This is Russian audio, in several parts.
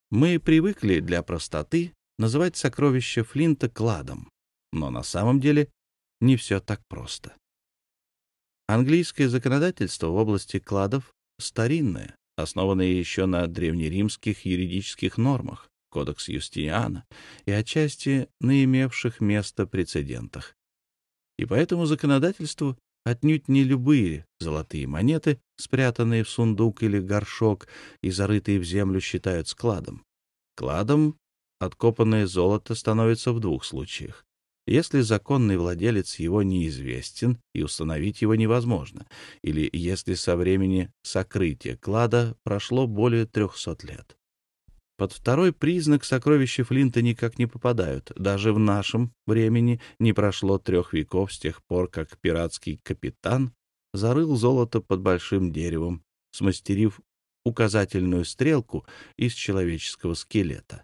Мы привыкли для простоты называть сокровища Флинта кладом, но на самом деле не все так просто. Английское законодательство в области кладов старинное, основанное еще на древнеримских юридических нормах, Кодекс Юстиниана, и отчасти на имевших место прецедентах. И поэтому законодательству отнюдь не любые золотые монеты, спрятанные в сундук или горшок и зарытые в землю, считают складом. Кладом откопанное золото становится в двух случаях: если законный владелец его неизвестен и установить его невозможно, или если со времени сокрытия клада прошло более 300 лет. Под второй признак сокровища Флинта никак не попадают. Даже в нашем времени не прошло 3 веков с тех пор, как пиратский капитан зарыл золото под большим деревом, смастерив указательную стрелку из человеческого скелета.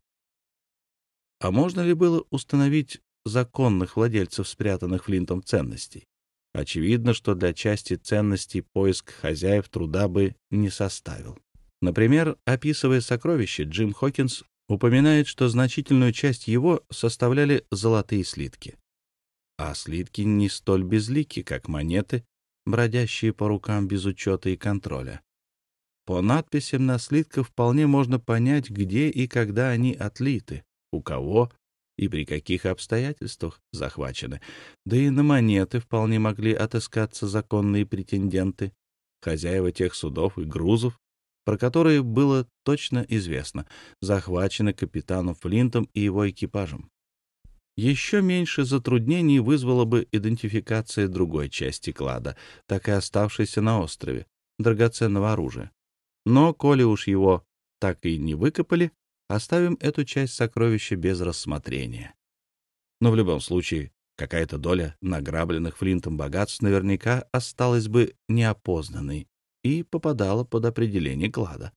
А можно ли было установить законных владельцев спрятанных Флинтом ценностей? Очевидно, что для части ценностей поиск хозяев труда бы не составил. Например, описывая сокровища, Джим Хокинс упоминает, что значительную часть его составляли золотые слитки. А слитки не столь безлики, как монеты, бродящие по рукам без учета и контроля. По надписям на слитках вполне можно понять, где и когда они отлиты, у кого и при каких обстоятельствах захвачены. Да и на монеты вполне могли отыскаться законные претенденты, хозяева тех судов и грузов, про которые было точно известно, захвачены капитаном Флинтом и его экипажем. Еще меньше затруднений вызвала бы идентификация другой части клада, так и оставшейся на острове, драгоценного оружия. Но, коли уж его так и не выкопали, оставим эту часть сокровища без рассмотрения. Но в любом случае, какая-то доля награбленных Флинтом богатств наверняка осталась бы неопознанной и попадала под определение клада.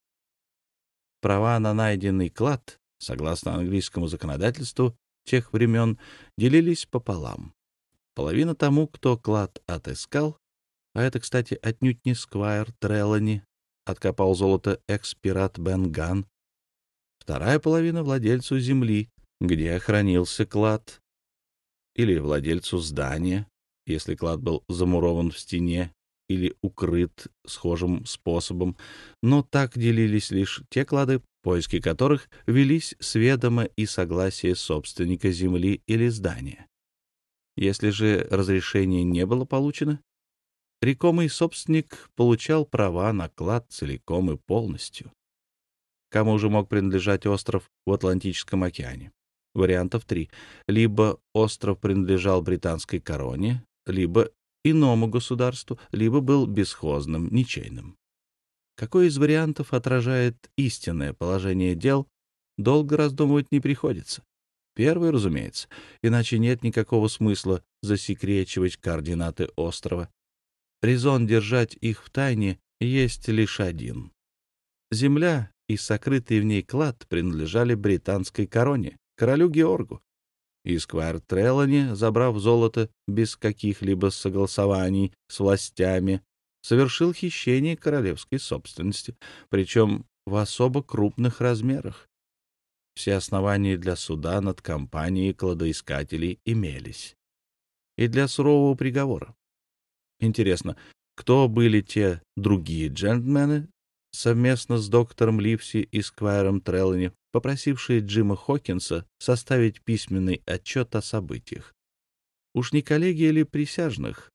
Права на найденный клад, согласно английскому законодательству тех времен, делились пополам. Половина тому, кто клад отыскал, а это, кстати, отнюдь не Сквайр Трелани, откопал золото экс-пират Бен Ганн. Вторая половина — владельцу земли, где хранился клад, или владельцу здания, если клад был замурован в стене или укрыт схожим способом, но так делились лишь те клады, поиски которых велись с ведома и согласия собственника земли или здания. Если же разрешение не было получено, рекомый собственник получал права на клад целиком и полностью. Кому же мог принадлежать остров в Атлантическом океане? Вариантов 3. Либо остров принадлежал британской короне, либо иному государству, либо был бесхозным, ничейным. Какой из вариантов отражает истинное положение дел, долго раздумывать не приходится. Первый, разумеется, иначе нет никакого смысла засекречивать координаты острова. Резон держать их в тайне есть лишь один. Земля и сокрытый в ней клад принадлежали британской короне, королю Георгу. И Сквайр Трелани, забрав золото без каких-либо согласований с властями, совершил хищение королевской собственности, причем в особо крупных размерах. Все основания для суда над компанией кладоискателей имелись. И для сурового приговора. Интересно, кто были те другие джентльмены, совместно с доктором Ливси и Сквайром Трелани, попросившие Джима Хокинса составить письменный отчет о событиях? Уж не коллегия ли присяжных?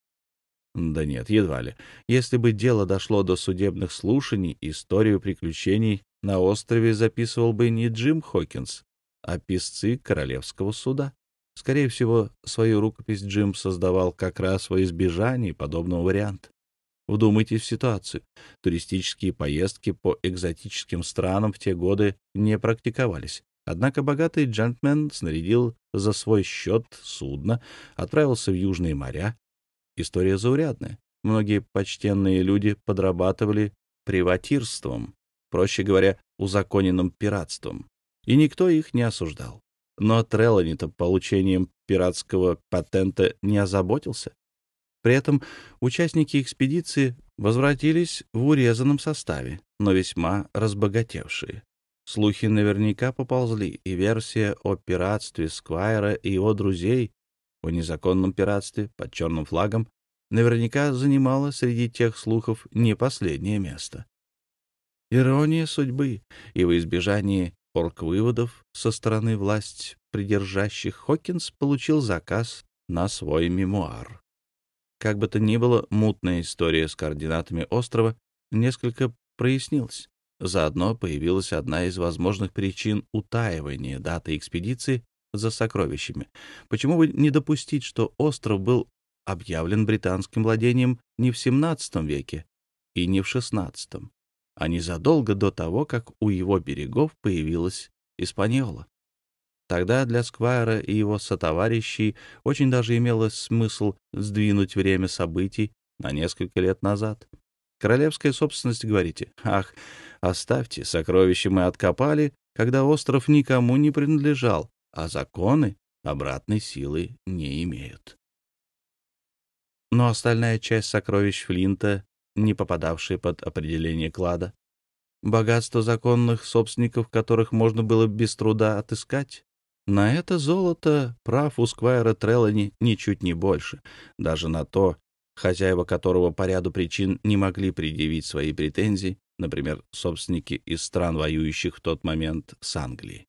Да нет, едва ли. Если бы дело дошло до судебных слушаний, историю приключений на острове записывал бы не Джим Хокинс, а писцы королевского суда. Скорее всего, свою рукопись Джим создавал как раз во избежание подобного варианта. Вдумайтесь в ситуацию. Туристические поездки по экзотическим странам в те годы не практиковались. Однако богатый джентльмен снарядил за свой счет судно, отправился в южные моря. История заурядная. Многие почтенные люди подрабатывали приватирством, проще говоря, узаконенным пиратством. И никто их не осуждал. Но Трелани-то получением пиратского патента не озаботился. При этом участники экспедиции возвратились в урезанном составе, но весьма разбогатевшие. Слухи наверняка поползли, и версия о пиратстве Сквайра и его друзей, о незаконном пиратстве под черным флагом, наверняка занимала среди тех слухов не последнее место. Ирония судьбы, и во избежании орг-выводов со стороны власть придержащих Хокинс получил заказ на свой мемуар. Как бы то ни было, мутная история с координатами острова несколько прояснилась. Заодно появилась одна из возможных причин утаивания даты экспедиции за сокровищами. Почему бы не допустить, что остров был объявлен британским владением не в XVII веке и не в XVI, а незадолго до того, как у его берегов появилась Испаньола? Тогда для Сквайра и его сотоварищей очень даже имело смысл сдвинуть время событий на несколько лет назад. Королевская собственность, говорите? Ах, оставьте, сокровища мы откопали, когда остров никому не принадлежал, а законы обратной силы не имеют. Но остальная часть сокровищ Флинта, не попадавшая под определение клада, богатство законных собственников, которых можно было без труда отыскать, на это золото прав у Сквайра Трелани ничуть не больше, даже на то, хозяева которого по ряду причин не могли предъявить свои претензии, например, собственники из стран, воюющих в тот момент с Англией.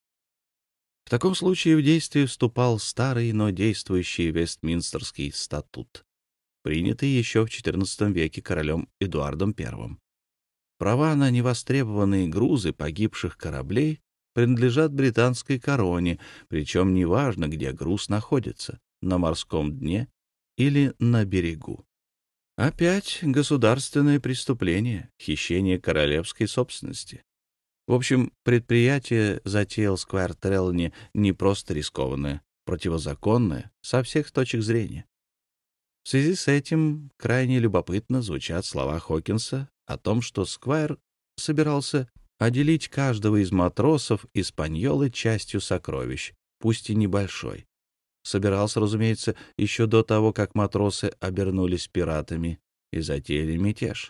В таком случае в действие вступал старый, но действующий Вестминстерский статут, принятый еще в XIV веке королем Эдуардом I. Права на невостребованные грузы погибших кораблей принадлежат британской короне, причем неважно, где груз находится — на морском дне или на берегу. Опять государственное преступление, хищение королевской собственности. В общем, предприятие затеял Сквайр Трелани не просто рискованное, противозаконное со всех точек зрения. В связи с этим крайне любопытно звучат слова Хокинса о том, что Сквайр собирался отделить каждого из матросов Испаньолы частью сокровищ, пусть и небольшой. Собирался, разумеется, еще до того, как матросы обернулись пиратами и затеяли мятеж.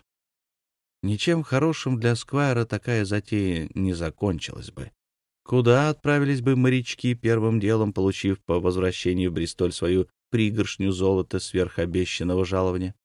Ничем хорошим для Сквайра такая затея не закончилась бы. Куда отправились бы морячки, первым делом получив по возвращении в Бристоль свою пригоршню золота сверх обещанного жалования?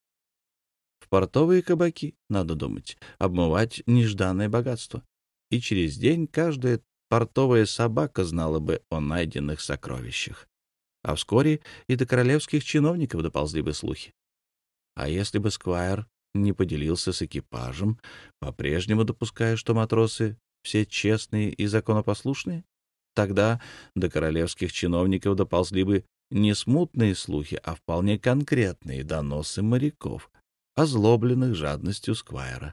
В портовые кабаки, надо думать, обмывать нежданное богатство. И через день каждая портовая собака знала бы о найденных сокровищах. А вскоре и до королевских чиновников доползли бы слухи. А если бы Сквайр не поделился с экипажем, по-прежнему допуская, что матросы все честные и законопослушные, тогда до королевских чиновников доползли бы не смутные слухи, а вполне конкретные доносы моряков, озлобленных жадностью Сквайра.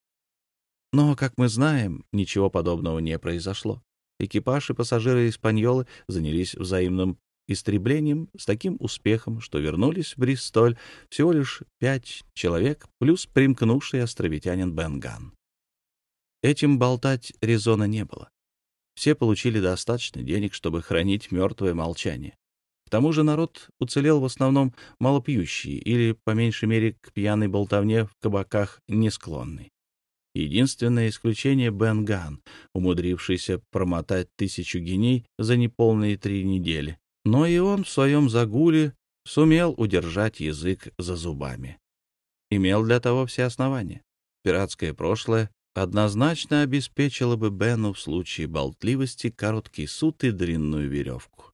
Но, как мы знаем, ничего подобного не произошло. Экипаж и пассажиры Испаньолы занялись взаимным истреблением с таким успехом, что вернулись в Бристоль всего лишь 5 человек, плюс примкнувший островитянин Бен Ганн. Этим болтать резона не было. Все получили достаточно денег, чтобы хранить мертвое молчание. К тому же народ уцелел в основном малопьющий или, по меньшей мере, к пьяной болтовне в кабаках не склонный. Единственное исключение — Бен Ганн, умудрившийся промотать 1000 гиней за неполные 3 недели. Но и он в своем загуле сумел удержать язык за зубами. Имел для того все основания. Пиратское прошлое однозначно обеспечило бы Бену в случае болтливости короткий суд и длинную веревку.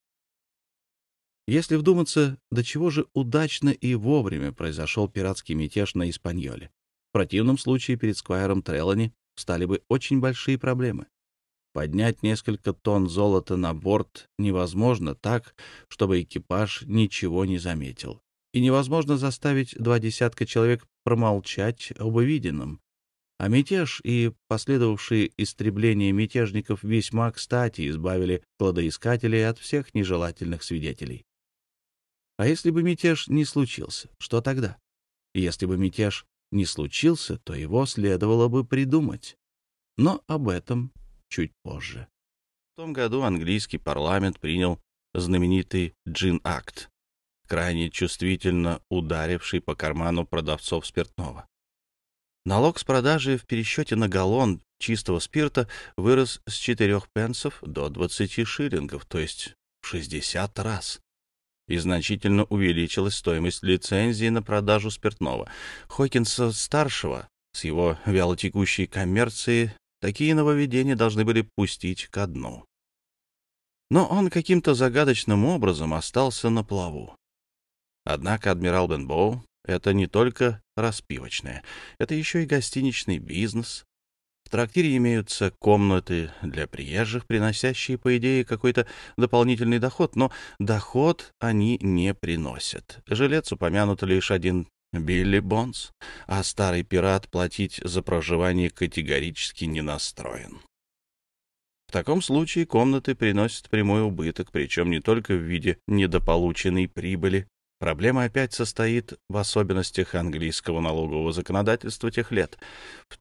Если вдуматься, до чего же удачно и вовремя произошел пиратский мятеж на Испаньоле. В противном случае перед Сквайром Трелани встали бы очень большие проблемы. Поднять несколько тонн золота на борт невозможно так, чтобы экипаж ничего не заметил. И невозможно заставить 20 человек промолчать об увиденном. А мятеж и последовавшие истребления мятежников весьма кстати избавили кладоискателей от всех нежелательных свидетелей. А если бы мятеж не случился, что тогда? Если бы мятеж не случился, то его следовало бы придумать. Но об этом чуть позже. В том году английский парламент принял знаменитый Джин-акт, крайне чувствительно ударивший по карману продавцов спиртного. Налог с продажи в пересчете на галлон чистого спирта вырос с 4 пенсов до 20 шиллингов, то есть в 60 раз. И значительно увеличилась стоимость лицензии на продажу спиртного. Хокинса-старшего с его вялотекущей коммерцией такие нововведения должны были пустить ко дну. Но он каким-то загадочным образом остался на плаву. Однако адмирал Бенбоу — это не только распивочное, это еще и гостиничный бизнес. В трактире имеются комнаты для приезжих, приносящие, по идее, какой-то дополнительный доход, но доход они не приносят. Жилец упомянут лишь один Билли Бонс, а старый пират платить за проживание категорически не настроен. В таком случае комнаты приносят прямой убыток, причем не только в виде недополученной прибыли. Проблема опять состоит в особенностях английского налогового законодательства тех лет. В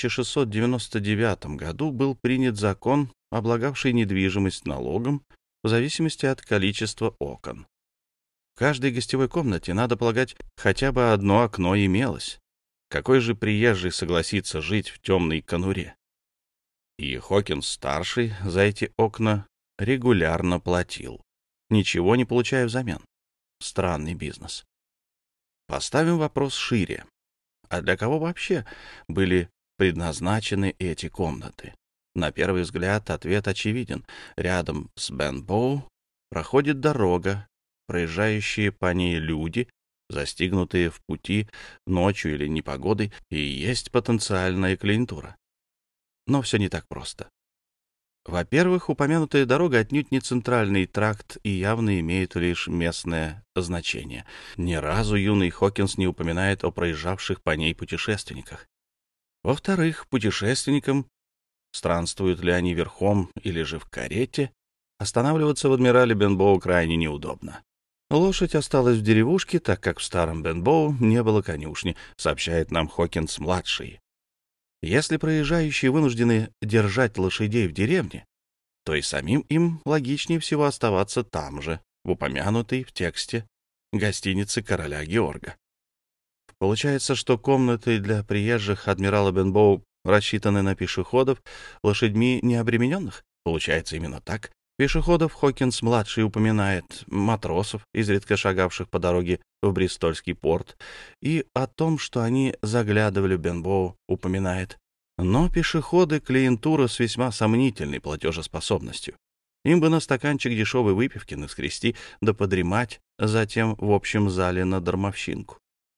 1699 году был принят закон, облагавший недвижимость налогом в зависимости от количества окон. В каждой гостевой комнате, надо полагать, хотя бы одно окно имелось. Какой же приезжий согласится жить в темной конуре? И Хокинс-старший за эти окна регулярно платил, ничего не получая взамен. Странный бизнес. Поставим вопрос шире. А для кого вообще были предназначены эти комнаты? На первый взгляд ответ очевиден. Рядом с Бенбоу проходит дорога, проезжающие по ней люди, застигнутые в пути ночью или непогодой, и есть потенциальная клиентура. Но все не так просто. Во-первых, упомянутая дорога отнюдь не центральный тракт и явно имеет лишь местное значение. Ни разу юный Хокинс не упоминает о проезжавших по ней путешественниках. Во-вторых, путешественникам, странствуют ли они верхом или же в карете, останавливаться в адмирале Бенбоу крайне неудобно. Лошадь осталась в деревушке, так как в старом Бенбоу не было конюшни, сообщает нам Хокинс-младший. Если проезжающие вынуждены держать лошадей в деревне, то и самим им логичнее всего оставаться там же, в упомянутой в тексте гостинице короля Георга. Получается, что комнаты для приезжих адмирала Бенбоу рассчитаны на пешеходов, лошадьми необремененных? Получается именно так. Пешеходов Хокинс-младший упоминает, матросов, изредка шагавших по дороге в Бристольский порт, и о том, что они заглядывали в Бенбоу, упоминает. Но пешеходы — клиентура с весьма сомнительной платежеспособностью. Им бы на стаканчик дешевой выпивки наскрести да подремать, затем в общем зале на дармовщинку.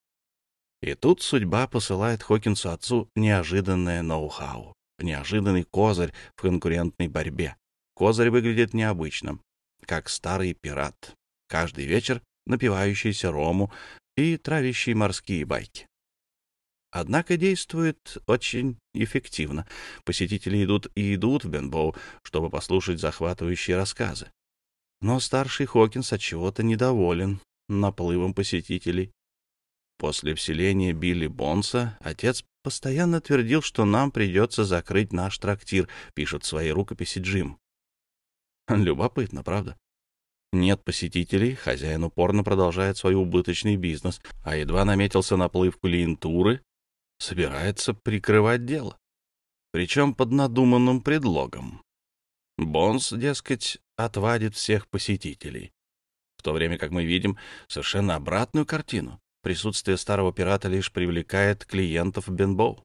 И тут судьба посылает Хокинсу отцу неожиданное ноу-хау, неожиданный козырь в конкурентной борьбе. Козырь выглядит необычным, как старый пират, каждый вечер напивающийся рому и травящий морские байки. Однако действует очень эффективно. Посетители идут и идут в Бенбоу, чтобы послушать захватывающие рассказы. Но старший Хокинс отчего-то недоволен наплывом посетителей. После вселения Билли Бонса отец постоянно твердил, что нам придется закрыть наш трактир, пишет в своей рукописи Джим. Любопытно, правда? Нет посетителей, хозяин упорно продолжает свой убыточный бизнес, а едва наметился наплыв клиентуры, собирается прикрывать дело. Причем под надуманным предлогом. Бонс, дескать, отвадит всех посетителей. В то время как мы видим совершенно обратную картину. Присутствие старого пирата лишь привлекает клиентов Бенбоу.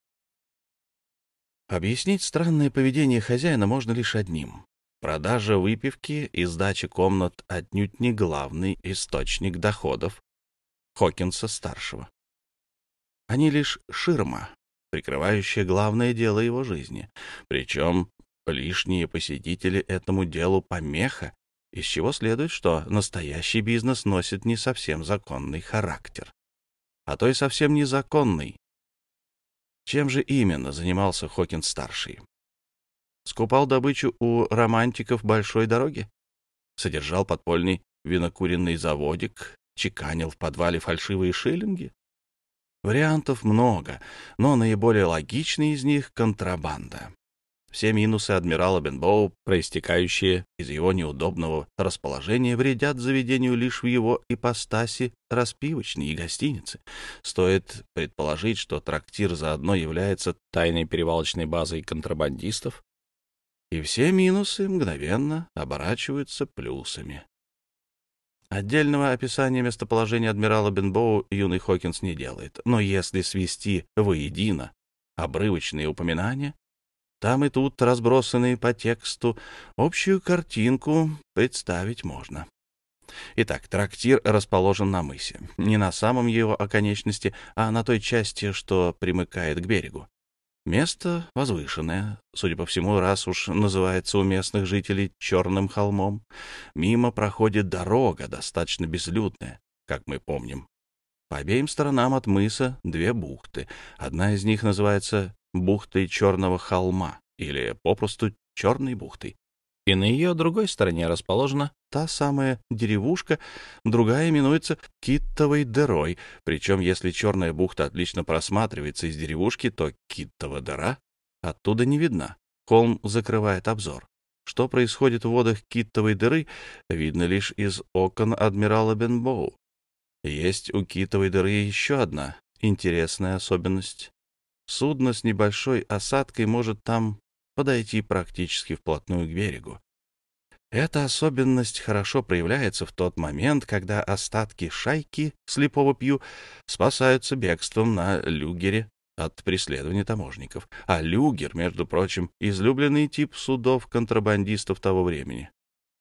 Объяснить странное поведение хозяина можно лишь одним. Продажа выпивки и сдача комнат отнюдь не главный источник доходов Хокинса-старшего. Они лишь ширма, прикрывающая главное дело его жизни. Причем лишние посетители этому делу помеха, из чего следует, что настоящий бизнес носит не совсем законный характер, а то и совсем незаконный. Чем же именно занимался Хокинс-старший? Скупал добычу у романтиков большой дороги? Содержал подпольный винокуренный заводик? Чеканил в подвале фальшивые шиллинги? Вариантов много, но наиболее логичный из них — контрабанда. Все минусы адмирала Бенбоу, проистекающие из его неудобного расположения, вредят заведению лишь в его ипостаси распивочной и гостиницы. Стоит предположить, что трактир заодно является тайной перевалочной базой контрабандистов, и все минусы мгновенно оборачиваются плюсами. Отдельного описания местоположения адмирала Бенбоу юный Хокинс не делает, но если свести воедино обрывочные упоминания, там и тут разбросанные по тексту, общую картинку представить можно. Итак, трактир расположен на мысе, не на самом его оконечности, а на той части, что примыкает к берегу. Место возвышенное, судя по всему, раз уж называется у местных жителей Черным холмом. Мимо проходит дорога, достаточно безлюдная, как мы помним. По обеим сторонам от мыса две бухты. Одна из них называется бухтой Черного холма или попросту Черной бухтой. И на ее другой стороне расположена та самая деревушка, другая именуется Киттовой дырой. Причем, если Черная бухта отлично просматривается из деревушки, то Киттова дыра оттуда не видна. Холм закрывает обзор. Что происходит в водах Киттовой дыры, видно лишь из окон адмирала Бенбоу. Есть у Киттовой дыры еще одна интересная особенность. Судно с небольшой осадкой может там подойти практически вплотную к берегу. Эта особенность хорошо проявляется в тот момент, когда остатки шайки слепого Пью спасаются бегством на люгере от преследования таможников. А люгер, между прочим, излюбленный тип судов контрабандистов того времени.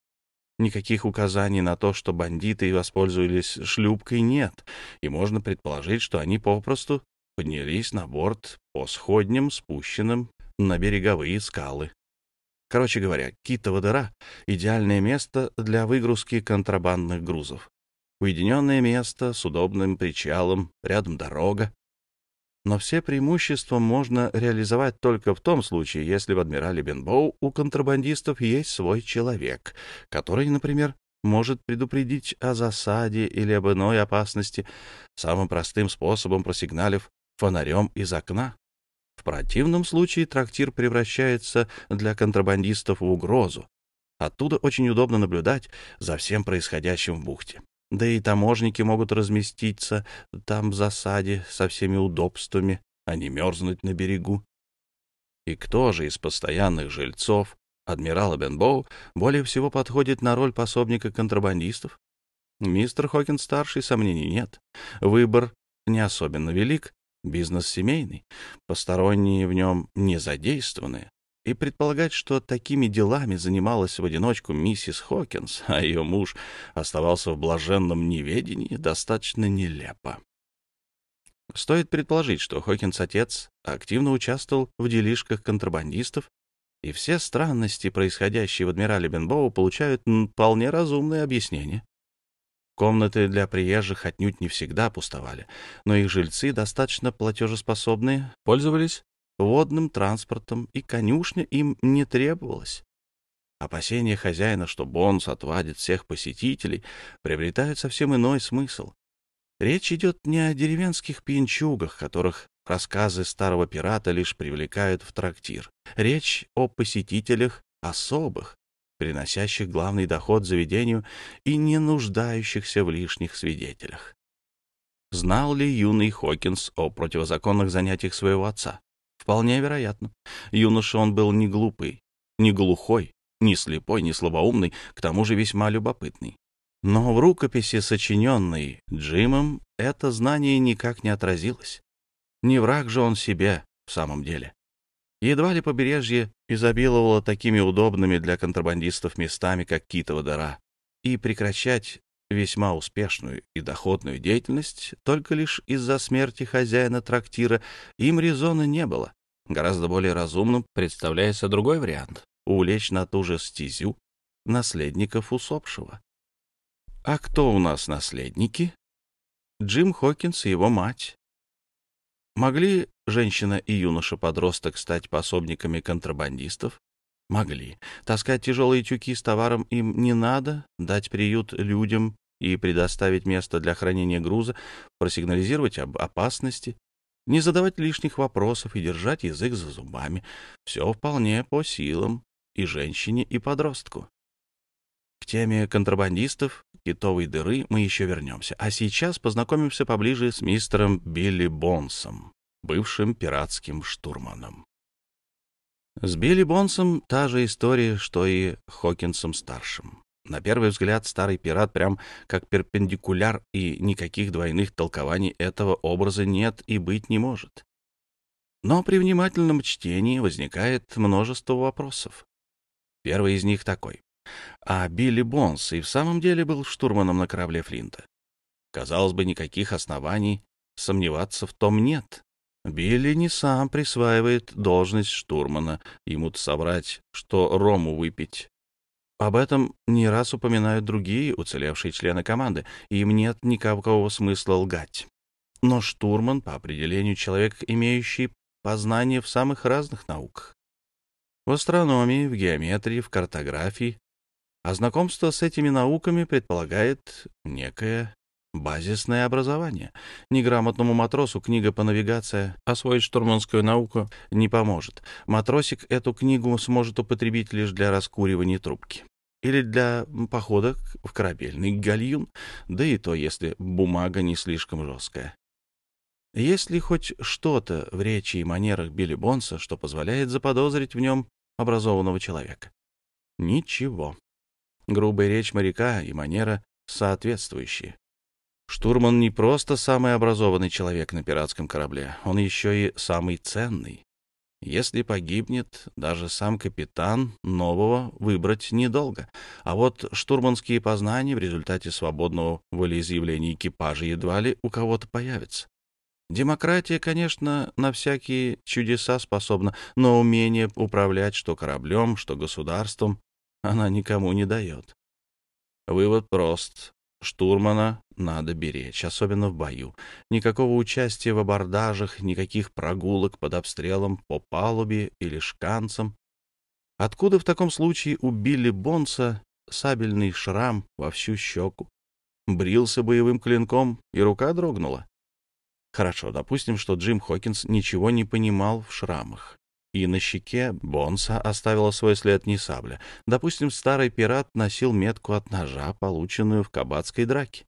Никаких указаний на то, что бандиты воспользовались шлюпкой, нет, и можно предположить, что они попросту поднялись на борт по сходням, спущенным на береговые скалы. Короче говоря, Киттова дыра — идеальное место для выгрузки контрабандных грузов. Уединенное место с удобным причалом, рядом дорога. Но все преимущества можно реализовать только в том случае, если в адмирале Бенбоу у контрабандистов есть свой человек, который, например, может предупредить о засаде или об иной опасности, самым простым способом просигналив фонарем из окна. В противном случае трактир превращается для контрабандистов в угрозу. Оттуда очень удобно наблюдать за всем происходящим в бухте. Да и таможники могут разместиться там в засаде со всеми удобствами, а не мерзнуть на берегу. И кто же из постоянных жильцов адмирала Бенбоу более всего подходит на роль пособника контрабандистов? Мистер Хокинс-старший, сомнений нет. Выбор не особенно велик, бизнес семейный, посторонние в нем не задействованы. И предполагать, что такими делами занималась в одиночку миссис Хокинс, а ее муж оставался в блаженном неведении, достаточно нелепо. Стоит предположить, что Хокинс-отец активно участвовал в делишках контрабандистов, и все странности, происходящие в адмирале Бенбоу, получают вполне разумное объяснение. Комнаты для приезжих отнюдь не всегда пустовали, но их жильцы, достаточно платежеспособные, пользовались водным транспортом, и конюшня им не требовалась. Опасения хозяина, что Бонс отвадит всех посетителей, приобретают совсем иной смысл. Речь идет не о деревенских пьянчугах, которых рассказы старого пирата лишь привлекают в трактир. Речь о посетителях особых, приносящих главный доход заведению и не нуждающихся в лишних свидетелях. Знал ли юный Хокинс о противозаконных занятиях своего отца? Вполне вероятно. Юноша он был не глупый, не глухой, не слепой, не слабоумный, к тому же весьма любопытный. Но в рукописи, сочиненной Джимом, это знание никак не отразилось. Не враг же он себе в самом деле. Едва ли побережье изобиловало такими удобными для контрабандистов местами, как Киттова дыра, и прекращать весьма успешную и доходную деятельность только лишь из-за смерти хозяина трактира им резона не было. Гораздо более разумным представляется другой вариант — увлечь на ту же стезю наследников усопшего. А кто у нас наследники? Джим Хокинс и его мать. Могли женщина и юноша-подросток стать пособниками контрабандистов? Могли. Таскать тяжелые тюки с товаром им не надо, дать приют людям и предоставить место для хранения груза, просигнализировать об опасности. не задавать лишних вопросов и держать язык за зубами. Все вполне по силам и женщине, и подростку. К теме контрабандистов китовой дыры мы еще вернемся, а сейчас познакомимся поближе с мистером Билли Бонсом, бывшим пиратским штурманом. С Билли Бонсом та же история, что и Хокинсом-старшим. На первый взгляд старый пират прям как перпендикуляр, и никаких двойных толкований этого образа нет и быть не может. Но при внимательном чтении возникает множество вопросов. Первый из них такой. А Билли Бонс и в самом деле был штурманом на корабле Флинта? Казалось бы, никаких оснований сомневаться в том нет. Билли не сам присваивает должность штурмана, ему-то соврать, что рому выпить. Об этом не раз упоминают другие уцелевшие члены команды, и им нет никакого смысла лгать. Но штурман, по определению, человек, имеющий познания в самых разных науках. В астрономии, в геометрии, в картографии. А знакомство с этими науками предполагает некое базисное образование. Неграмотному матросу книга по навигации освоить штурманскую науку не поможет. Матросик эту книгу сможет употребить лишь для раскуривания трубки или для похода в корабельный гальюн, да и то, если бумага не слишком жесткая. Есть ли хоть что-то в речи и манерах Билли Бонса, что позволяет заподозрить в нем образованного человека? Ничего. Грубая речь моряка и манера соответствующие. Штурман не просто самый образованный человек на пиратском корабле, он еще и самый ценный. Если погибнет, даже сам капитан, нового выбрать недолго. А вот штурманские познания в результате свободного волеизъявления экипажа едва ли у кого-то появятся. Демократия, конечно, на всякие чудеса способна, но умение управлять что кораблем, что государством она никому не дает. Вывод прост. Штурмана надо беречь, особенно в бою. Никакого участия в абордажах, никаких прогулок под обстрелом по палубе или шканцам. Откуда в таком случае у Билли Бонса сабельный шрам во всю щеку? Брился боевым клинком, и рука дрогнула. Хорошо, допустим, что Джим Хокинс ничего не понимал в шрамах. И на щеке Бонса оставила свой след не сабля. Допустим, старый пират носил метку от ножа, полученную в кабацкой драке.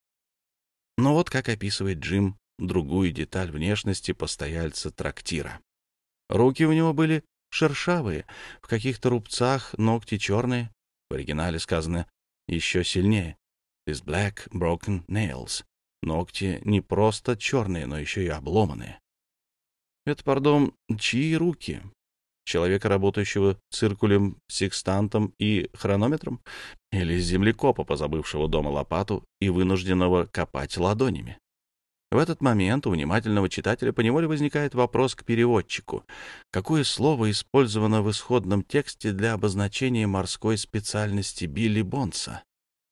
Но вот как описывает Джим другую деталь внешности постояльца трактира. Руки у него были шершавые, в каких-то рубцах, ногти черные. В оригинале сказано еще сильнее. His black broken nails. Ногти не просто черные, но еще и обломанные. Это, пардон, чьи руки? Человека, работающего циркулем, секстантом и хронометром? Или землекопа, позабывшего дома лопату и вынужденного копать ладонями? В этот момент у внимательного читателя поневоле возникает вопрос к переводчику. Какое слово использовано в исходном тексте для обозначения морской специальности Билли Бонса?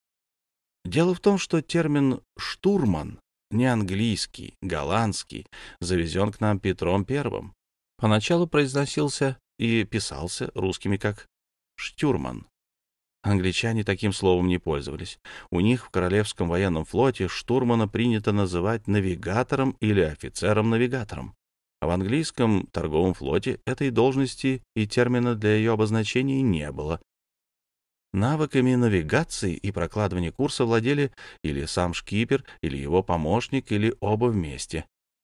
Дело в том, что термин «штурман» не английский, голландский, завезен к нам Петром I. Поначалу произносился и писался русскими как «штюрман». Англичане таким словом не пользовались. У них в Королевском военном флоте штурмана принято называть навигатором или офицером-навигатором. А в английском торговом флоте этой должности и термина для ее обозначения не было. Навыками навигации и прокладывания курса владели или сам шкипер, или его помощник, или оба вместе.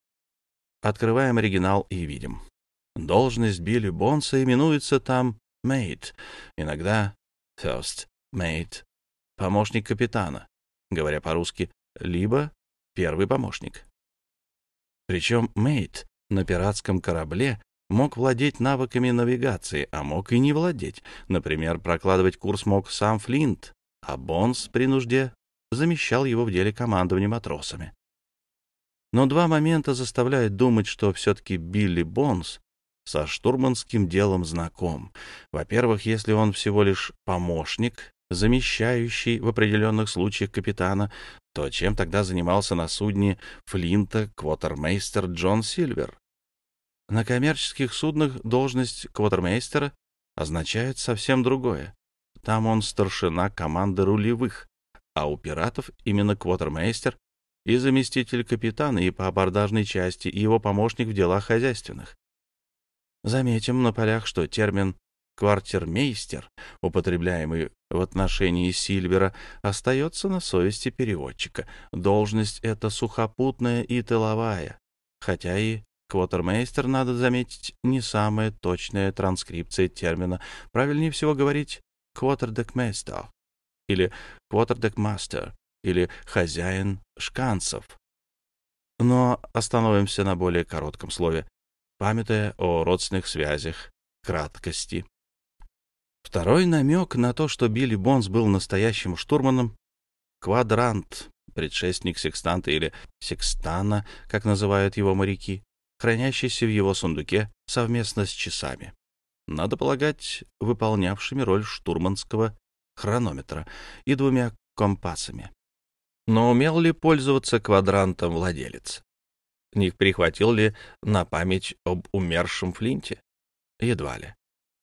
Открываем оригинал и видим. Должность Билли Бонса именуется там «mate», иногда «first mate», помощник капитана, говоря по-русски, либо первый помощник. Причем «mate» на пиратском корабле мог владеть навыками навигации, а мог и не владеть. Например, прокладывать курс мог сам Флинт, а Бонс при нужде замещал его в деле командования матросами. Но два момента заставляют думать, что все-таки Билли Бонс со штурманским делом знаком. Во-первых, если он всего лишь помощник, замещающий в определенных случаях капитана, то чем тогда занимался на судне Флинта квотермейстер Джон Сильвер? На коммерческих суднах должность квотермейстера означает совсем другое. Там он старшина команды рулевых, а у пиратов именно квотермейстер и заместитель капитана и по абордажной части, и его помощник в делах хозяйственных. Заметим на полях, что термин «квартирмейстер», употребляемый в отношении Сильвера, остается на совести переводчика. Должность эта сухопутная и тыловая, хотя и квотермейстер, надо заметить, не самая точная транскрипция термина. Правильнее всего говорить «квотердекмейстер» или «квотердекмастер» или «хозяин шканцев». Но остановимся на более коротком слове, памятая о родственных связях, краткости. Второй намек на то, что Билли Бонс был настоящим штурманом, квадрант, предшественник секстанта или секстана, как называют его моряки, хранящийся в его сундуке совместно с часами, надо полагать, выполнявшими роль штурманского хронометра и двумя компасами. Но умел ли пользоваться квадрантом владелец? Не прихватил ли на память об умершем Флинте? Едва ли.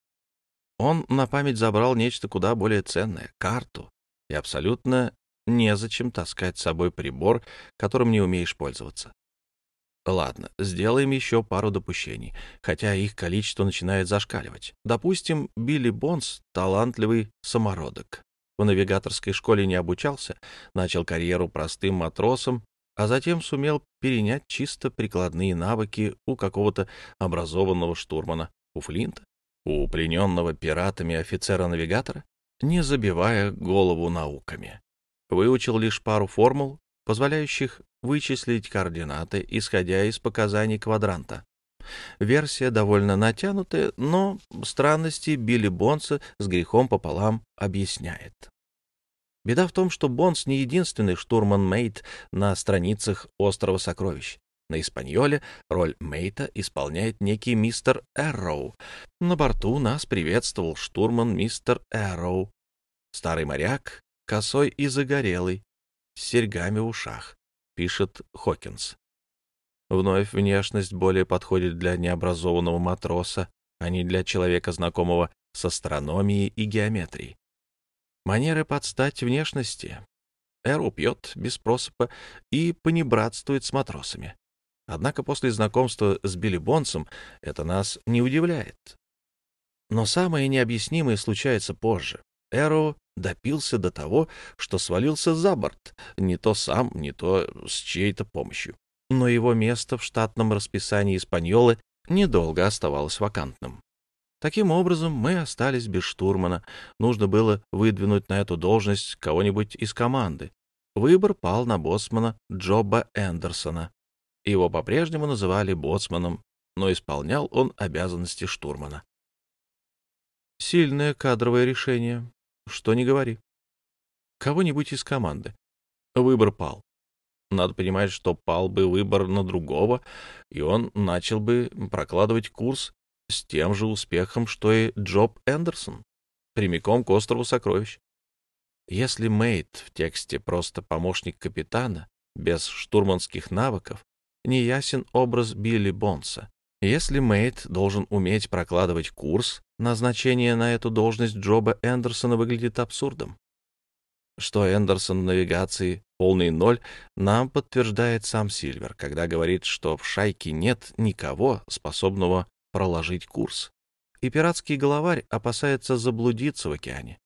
Он на память забрал нечто куда более ценное — карту, и абсолютно незачем таскать с собой прибор, которым не умеешь пользоваться. Ладно, сделаем еще пару допущений, хотя их количество начинает зашкаливать. Допустим, Билли Бонс — талантливый самородок. В навигаторской школе не обучался, начал карьеру простым матросом, а затем сумел перенять чисто прикладные навыки у какого-то образованного штурмана, у Флинта, у плененного пиратами офицера-навигатора, не забивая голову науками. Выучил лишь пару формул, позволяющих вычислить координаты, исходя из показаний квадранта. Версия довольно натянутая, но странности Билли Бонса с грехом пополам объясняет. Беда в том, что Бонс не единственный штурман-мейт на страницах «Острова сокровищ». На «Испаньоле» роль мейта исполняет некий мистер Эрроу. На борту нас приветствовал штурман мистер Эрроу. Старый моряк, косой и загорелый, с серьгами в ушах, пишет Хокинс. Вновь внешность более подходит для необразованного матроса, а не для человека, знакомого с астрономией и геометрией. Манеры под стать внешности. Эру пьет без просыпа и понебратствует с матросами. Однако после знакомства с Билли Бонсом это нас не удивляет. Но самое необъяснимое случается позже. Эру допился до того, что свалился за борт, не то сам, не то с чьей-то помощью. Но его место в штатном расписании «Испаньолы» недолго оставалось вакантным. Таким образом, мы остались без штурмана. Нужно было выдвинуть на эту должность кого-нибудь из команды. Выбор пал на боцмана Джоба Эндерсона. Его по-прежнему называли боцманом, но исполнял он обязанности штурмана. Сильное кадровое решение, что ни говори. Кого-нибудь из команды. Выбор пал. Надо понимать, что пал бы выбор на другого, и он начал бы прокладывать курс с тем же успехом, что и Джоб Эндерсон, прямиком к острову сокровищ. Если мейт в тексте просто помощник капитана, без штурманских навыков, неясен образ Билли Бонса. Если мейт должен уметь прокладывать курс, назначение на эту должность Джоба Эндерсона выглядит абсурдом. Что Эндерсон в навигации полный ноль, нам подтверждает сам Сильвер, когда говорит, что в шайке нет никого, способного проложить курс. И пиратский головарь опасается заблудиться в океане.